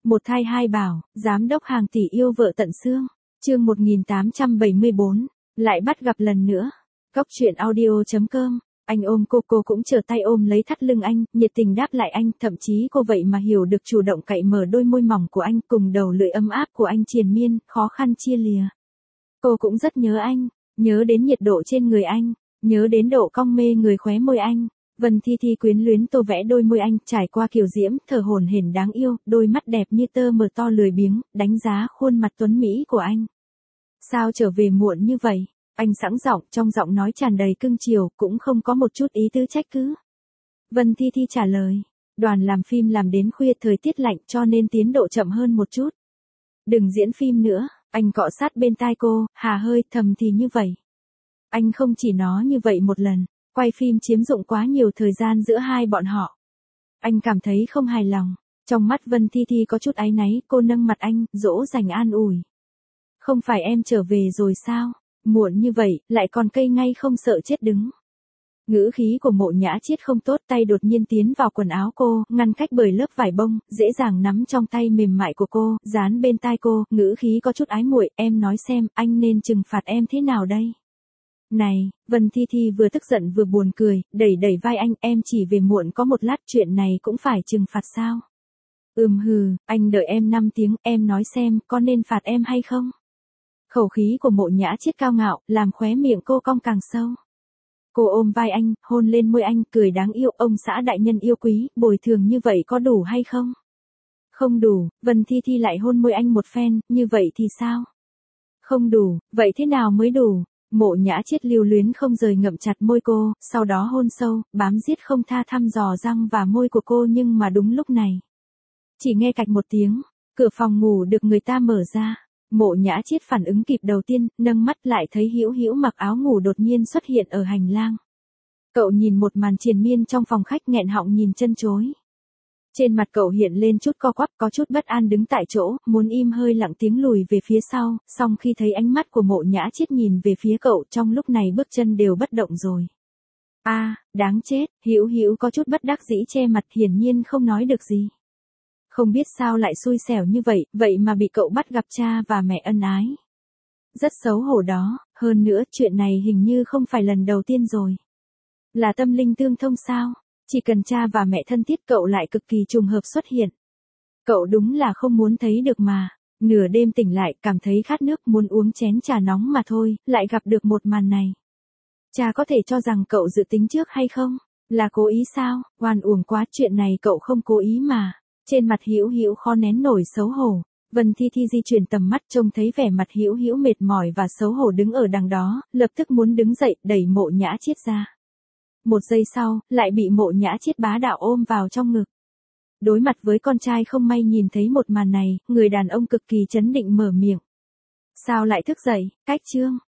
Một thai hai bảo, giám đốc hàng tỷ yêu vợ tận xương. Chương 1874, lại bắt gặp lần nữa. Cóc truyện audio.com. Anh ôm cô cũng trở tay ôm lấy thắt lưng anh, nhiệt tình đáp lại anh, thậm chí cô vậy mà hiểu được chủ động cạy mở đôi môi mỏng của anh cùng đầu lưỡi ấm áp của anh triền miên, khó khăn chia lìa. Cô cũng rất nhớ anh, nhớ đến nhiệt độ trên người anh, nhớ đến độ cong mê người khóe môi anh. Vân Thi Thi quyến luyến tô vẽ đôi môi anh, trải qua kiểu diễm, thở hổn hển đáng yêu, đôi mắt đẹp như tơ mờ to lười biếng, đánh giá khuôn mặt tuấn mỹ của anh. Sao trở về muộn như vậy? Anh sẵn giọng, trong giọng nói tràn đầy cưng chiều, cũng không có một chút ý tứ trách cứ. Vân Thi Thi trả lời, đoàn làm phim làm đến khuya, thời tiết lạnh cho nên tiến độ chậm hơn một chút. Đừng diễn phim nữa, anh cọ sát bên tai cô, hà hơi thầm thì như vậy. Anh không chỉ nói như vậy một lần, quay phim chiếm dụng quá nhiều thời gian giữa hai bọn họ. Anh cảm thấy không hài lòng, trong mắt Vân Thi Thi có chút áy náy, cô nâng mặt anh, dỗ dành an ủi. Không phải em trở về rồi sao? Muộn như vậy, lại còn cây ngay không sợ chết đứng. Ngữ khí của Mộ Nhã Chiết không tốt, tay đột nhiên tiến vào quần áo cô, ngăn cách bởi lớp vải bông, dễ dàng nắm trong tay mềm mại của cô, dán bên tai cô, ngữ khí có chút ái muội, em nói xem, anh nên trừng phạt em thế nào đây? Này, Vân Thi Thi vừa tức giận vừa buồn cười, đẩy vai anh, em chỉ về muộn có một lát, chuyện này cũng phải trừng phạt sao? Hừ, anh đợi em 5 tiếng, em nói xem, có nên phạt em hay không? Khẩu khí của Mộ Nhã Chiết cao ngạo, làm khóe miệng cô cong càng sâu. Cô ôm vai anh, hôn lên môi anh, cười đáng yêu, ông xã đại nhân yêu quý, bồi thường như vậy có đủ hay không? Không đủ, Vân Thi Thi lại hôn môi anh một phen, như vậy thì sao? Không đủ, vậy thế nào mới đủ? Mộ Nhã Chiết lưu luyến không rời ngậm chặt môi cô, sau đó hôn sâu, bám giết không tha thăm dò răng và môi của cô, nhưng mà đúng lúc này. Chỉ nghe cạch một tiếng, cửa phòng ngủ được người ta mở ra. Mộ Nhã Chiết phản ứng kịp đầu tiên, nâng mắt lại thấy Hữu Hữu mặc áo ngủ đột nhiên xuất hiện ở hành lang. Cậu nhìn một màn triền miên trong phòng khách, nghẹn họng nhìn chân chối. Trên mặt cậu hiện lên chút co quắp, có chút bất an đứng tại chỗ, muốn im hơi lặng tiếng lùi về phía sau, song khi thấy ánh mắt của Mộ Nhã Chiết nhìn về phía cậu, trong lúc này bước chân đều bất động rồi. Đáng chết, Hữu Hữu có chút bất đắc dĩ che mặt, hiển nhiên không nói được gì. Không biết sao lại xui xẻo như vậy mà bị cậu bắt gặp cha và mẹ ân ái. Rất xấu hổ đó, hơn nữa chuyện này hình như không phải lần đầu tiên rồi. Là tâm linh tương thông sao? Chỉ cần cha và mẹ thân thiết cậu lại cực kỳ trùng hợp xuất hiện. Cậu đúng là không muốn thấy được mà. Nửa đêm tỉnh lại, cảm thấy khát nước, muốn uống chén trà nóng mà thôi, lại gặp được một màn này. Cha có thể cho rằng cậu dự tính trước hay không? Là cố ý sao? Oan uổng quá, chuyện này cậu không cố ý mà. Trên mặt Hữu Hữu khó nén nổi xấu hổ. Vân Thi Thi di chuyển tầm mắt, trông thấy vẻ mặt Hữu Hữu mệt mỏi và xấu hổ đứng ở đằng đó, lập tức muốn đứng dậy, đẩy Mộ Nhã Chiết ra. Một giây sau, lại bị Mộ Nhã Chiết bá đạo ôm vào trong ngực. Đối mặt với con trai không may nhìn thấy một màn này, người đàn ông cực kỳ trấn định mở miệng. Sao lại thức dậy, cách chương?